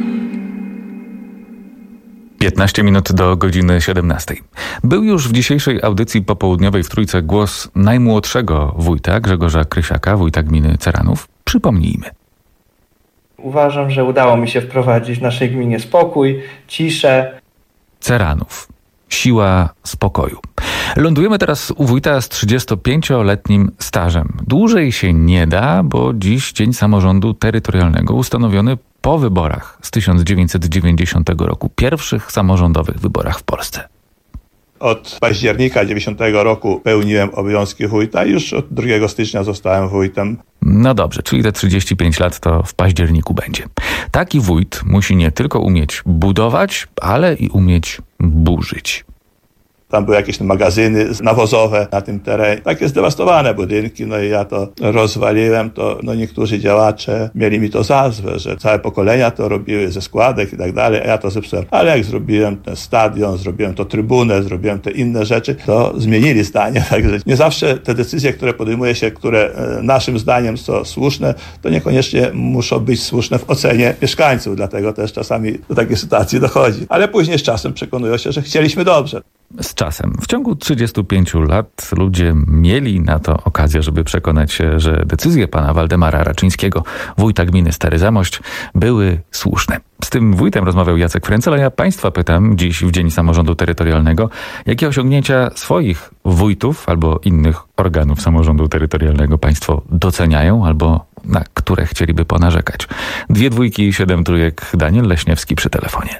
piętnaście minut do godziny siedemnastej. Był już w dzisiejszej audycji popołudniowej w Trójce głos najmłodszego wójta, Grzegorza Krysiaka, wójta gminy Ceranów. Przypomnijmy. Uważam, że udało mi się wprowadzić w naszej gminie spokój, ciszę. Ceranów. Siła spokoju. Lądujemy teraz u wójta z trzydziestopięcioletnim stażem. Dłużej się nie da, bo dziś Dzień Samorządu Terytorialnego ustanowiony po wyborach z tysiąc dziewięćset dziewięćdziesiątego roku. Pierwszych samorządowych wyborach w Polsce. Od października dziewięćdziesiątego roku pełniłem obowiązki wójta i już od drugiego stycznia zostałem wójtem. No dobrze, czyli te trzydzieści pięć lat to w październiku będzie. Taki wójt musi nie tylko umieć budować, ale i umieć burzyć. Tam były jakieś magazyny nawozowe na tym terenie, takie zdewastowane budynki, no i ja to rozwaliłem, to no niektórzy działacze mieli mi to za złe, że całe pokolenia to robiły ze składek i tak dalej, a ja to zepsułem. Ale jak zrobiłem ten stadion, zrobiłem to trybunę, zrobiłem te inne rzeczy, to zmienili zdanie, także nie zawsze te decyzje, które podejmuje się, które naszym zdaniem są słuszne, to niekoniecznie muszą być słuszne w ocenie mieszkańców, dlatego też czasami do takiej sytuacji dochodzi. Ale później z czasem przekonują się, że chcieliśmy dobrze. Z czasem. W ciągu trzydziestu pięciu lat ludzie mieli na to okazję, żeby przekonać się, że decyzje pana Waldemara Raczyńskiego, wójta gminy Stary Zamość, były słuszne. Z tym wójtem rozmawiał Jacek Fręcel, a ja państwa pytam dziś w Dzień Samorządu Terytorialnego, jakie osiągnięcia swoich wójtów albo innych organów samorządu terytorialnego państwo doceniają albo na które chcieliby ponarzekać. Dwie dwójki, siedem trójek, Daniel Leśniewski przy telefonie.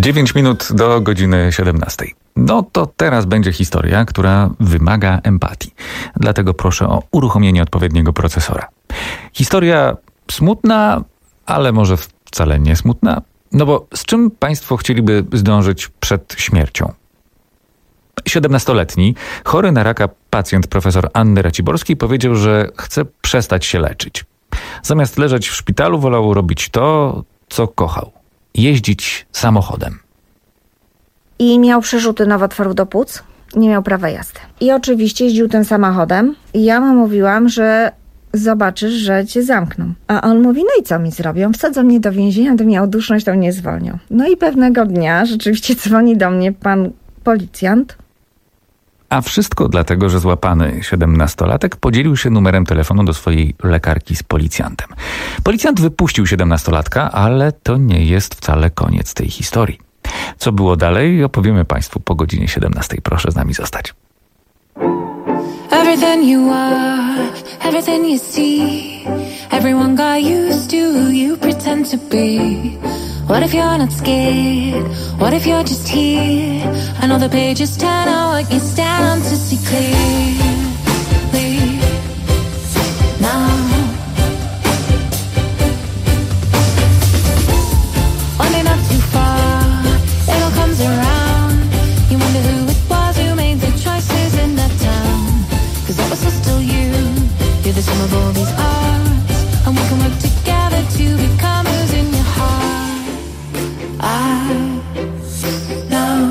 dziewięć minut do godziny siedemnastej. No to teraz będzie historia, która wymaga empatii. Dlatego proszę o uruchomienie odpowiedniego procesora. Historia smutna, ale może wcale nie smutna. No bo z czym państwo chcieliby zdążyć przed śmiercią? siedemnastoletni, chory na raka pacjent profesor Anny Raciborskiej powiedział, że chce przestać się leczyć. Zamiast leżeć w szpitalu, wolał robić to, co kochał. Jeździć samochodem. I miał przerzuty nowotworu do płuc. Nie miał prawa jazdy. I oczywiście jeździł tym samochodem. I ja mu mówiłam, że zobaczysz, że cię zamkną. A on mówi, no i co mi zrobią? Wsadzą mnie do więzienia, gdybym miał duszność, to mnie zwolnią. No i pewnego dnia rzeczywiście dzwoni do mnie pan policjant. A wszystko dlatego, że złapany siedemnastolatek podzielił się numerem telefonu do swojej lekarki z policjantem. Policjant wypuścił siedemnastolatka, ale to nie jest wcale koniec tej historii. Co było dalej, opowiemy państwu po godzinie siedemnastej. Proszę z nami zostać. Everything you are, everything you see, everyone got used to who you pretend to be. What if you're not scared? What if you're just here? I know the pages turn out what you stand on to see clearly now. One day not too far, it all comes around. You wonder who it was who made the choices in that town. Cause that was still you. You're the sum of all these arts, and we can work together to become who's in your heart. I know.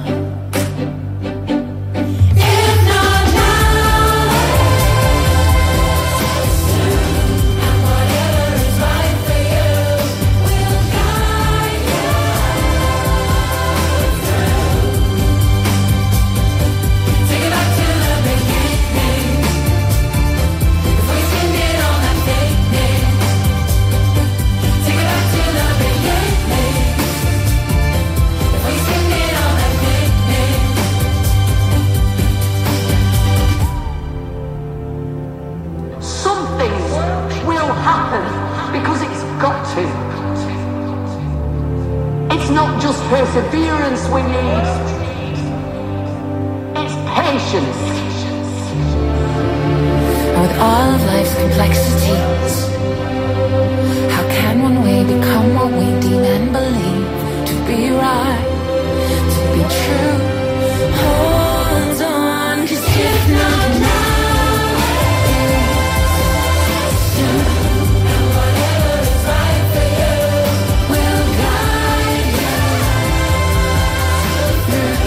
If not now, soon, and whatever is right for you will guide you through. Take it back to the beginning. If we can get on that picnic. Take it back to the beginning. Something will happen because it's got to. It's not just perseverance we need, it's patience. With all of life's complexities, how can one way become what we deem and believe to be right, to be true? Hold on, 'cause if not now, soon, and whatever is right for you will guide you through.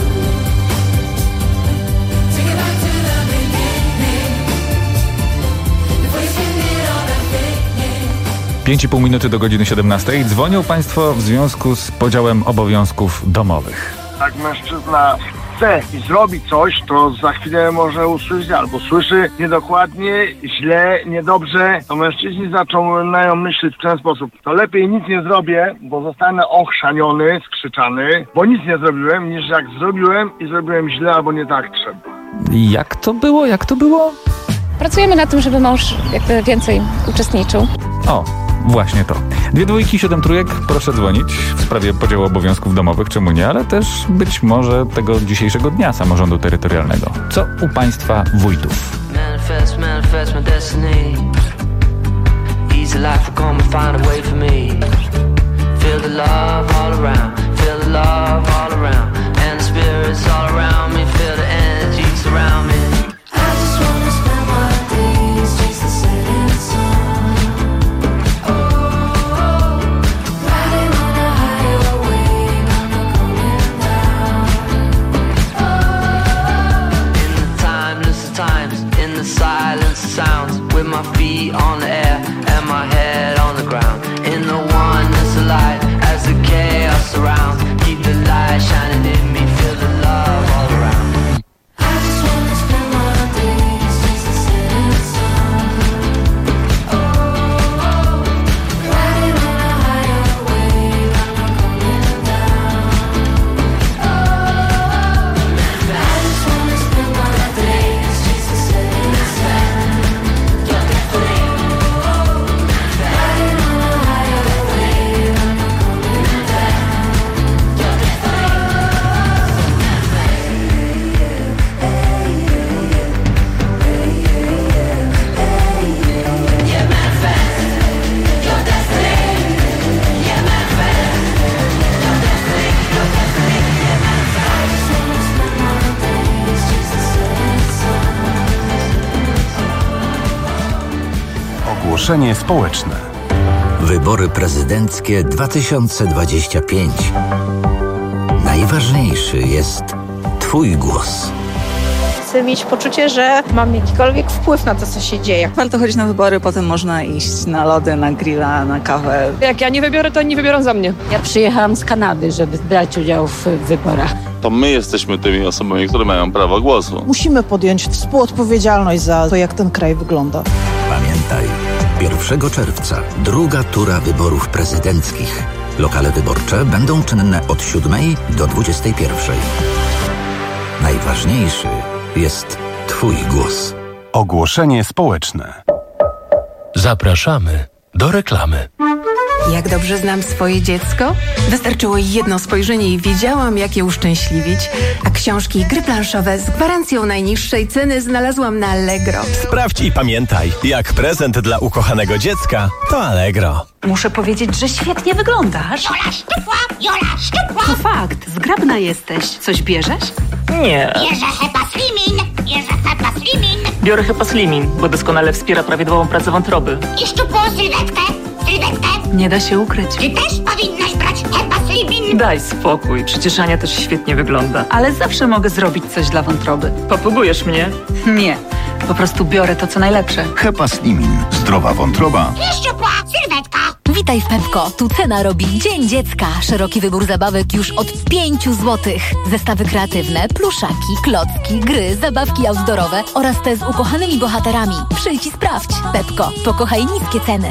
Take it back to the beginning. If we can get on that picnic. pięć i pół minuty do godziny siedemnastej. Dzwonią państwo w związku z podziałem obowiązków domowych. Jak mężczyzna chce i zrobi coś, to za chwilę może usłyszeć albo słyszy niedokładnie, źle, niedobrze, to mężczyźni zaczynają myśleć w ten sposób. To lepiej nic nie zrobię, bo zostanę ochrzaniony, skrzyczany, bo nic nie zrobiłem, niż jak zrobiłem i zrobiłem źle albo nie tak trzeba. Jak to było? Jak to było? Pracujemy nad tym, żeby mąż jakby więcej uczestniczył. O, właśnie to. Dwie dwójki, siedem trójek, proszę dzwonić w sprawie podziału obowiązków domowych, czemu nie, ale też być może tego dzisiejszego dnia samorządu terytorialnego. Co u państwa wójtów? Manifest, manifest my destiny. Easy life will come and find a way for me. Feel the love all around, feel the love all around, and the spirits all around me, feel the energy surround me. I just wanna spend my days chase the setting sun. Oh, riding on a higher wave, I'm not coming down. Oh, in the timeless of times, in the silence of sounds, with my feet on the air and my head on the ground, in the oneness of light as the chaos surrounds, keep the Ogłoszenie społeczne. Wybory prezydenckie dwa tysiące dwadzieścia pięć. Najważniejszy jest Twój głos. Chcę mieć poczucie, że mam jakikolwiek wpływ na to, co się dzieje. Warto chodzić na wybory, potem można iść na lody, na grilla, na kawę. Jak ja nie wybiorę, to oni wybiorą za mnie. Ja przyjechałam z Kanady, żeby brać udział w wyborach. To my jesteśmy tymi osobami, które mają prawo głosu. Musimy podjąć współodpowiedzialność za to, jak ten kraj wygląda. Pamiętaj, pierwszego czerwca druga tura wyborów prezydenckich. Lokale wyborcze będą czynne od siódmej do dwudziestej pierwszej. Najważniejszy jest Twój głos. Ogłoszenie społeczne. Zapraszamy do reklamy. Jak dobrze znam swoje dziecko? Wystarczyło jedno spojrzenie i wiedziałam, jak je uszczęśliwić. A książki i gry planszowe z gwarancją najniższej ceny znalazłam na Allegro. Sprawdź i pamiętaj, jak prezent dla ukochanego dziecka, to Allegro. Muszę powiedzieć, że świetnie wyglądasz. Jola szczupła, Jola szczupła. To fakt, zgrabna jesteś. Coś bierzesz? Nie. Bierze Hepa Slimin, bierze Hepa Slimin. Biorę Hepa Slimin, bo doskonale wspiera prawidłową pracę wątroby. I szczupłą sylwetkę, sylwetkę. Nie da się ukryć. Ty też powinnaś brać Hepa Slimin. Daj spokój, przecież Ania też świetnie wygląda. Ale zawsze mogę zrobić coś dla wątroby. Popugujesz mnie? Nie, po prostu biorę to, co najlepsze. Hepa Slimin. Zdrowa wątroba. I szczupła sylwetka. Witaj w Pepko. Tu cena robi Dzień Dziecka. Szeroki wybór zabawek już od pięciu złotych. Zestawy kreatywne, pluszaki, klocki, gry, zabawki outdoorowe oraz te z ukochanymi bohaterami. Przyjdź i sprawdź. Pepko. Pokochaj niskie ceny.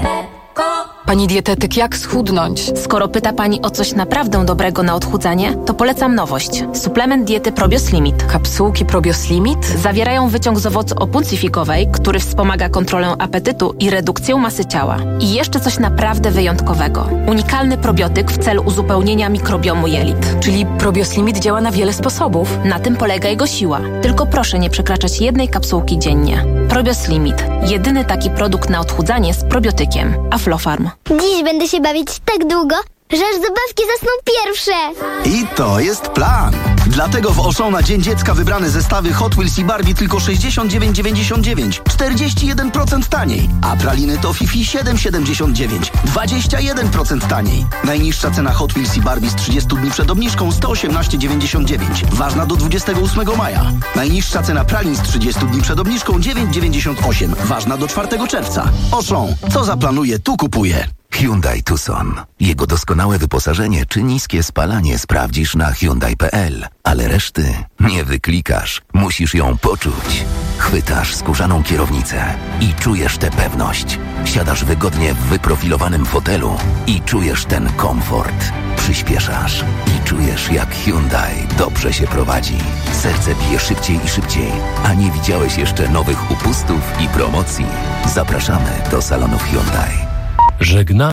Pani dietetyk, jak schudnąć? Skoro pyta Pani o coś naprawdę dobrego na odchudzanie, to polecam nowość. Suplement diety Probios Limit. Kapsułki Probios Limit? Zawierają wyciąg z owocu opuncyfikowej, który wspomaga kontrolę apetytu i redukcję masy ciała. I jeszcze coś naprawdę wyjątkowego. Unikalny probiotyk w celu uzupełnienia mikrobiomu jelit. Czyli Probios Limit działa na wiele sposobów. Na tym polega jego siła. Tylko proszę nie przekraczać jednej kapsułki dziennie. Probios Limit. Jedyny taki produkt na odchudzanie z probiotykiem. Aflofarm. Dziś będę się bawić tak długo, że aż zabawki zasną pierwsze. I to jest plan. Dlatego w Auchan na Dzień Dziecka wybrane zestawy Hot Wheels i Barbie tylko sześćdziesiąt dziewięć dziewięćdziesiąt dziewięć. czterdzieści jeden procent taniej. A praliny to Fifi siedem siedemdziesiąt dziewięć. dwadzieścia jeden procent taniej. Najniższa cena Hot Wheels i Barbie z trzydziestu dni przed obniżką sto osiemnaście dziewięćdziesiąt dziewięć. Ważna do dwudziestego ósmego maja. Najniższa cena pralin z trzydziestu dni przed obniżką dziewięć dziewięćdziesiąt osiem. Ważna do czwartego czerwca. Auchan. Co zaplanuje, tu kupuje. Hyundai Tucson. Jego doskonałe wyposażenie czy niskie spalanie sprawdzisz na hyundai kropka p l. Ale reszty nie wyklikasz. Musisz ją poczuć. Chwytasz skórzaną kierownicę i czujesz tę pewność. Siadasz wygodnie w wyprofilowanym fotelu i czujesz ten komfort. Przyspieszasz i czujesz, jak Hyundai dobrze się prowadzi. Serce bije szybciej i szybciej, a nie widziałeś jeszcze nowych upustów i promocji. Zapraszamy do salonów Hyundai. Żegna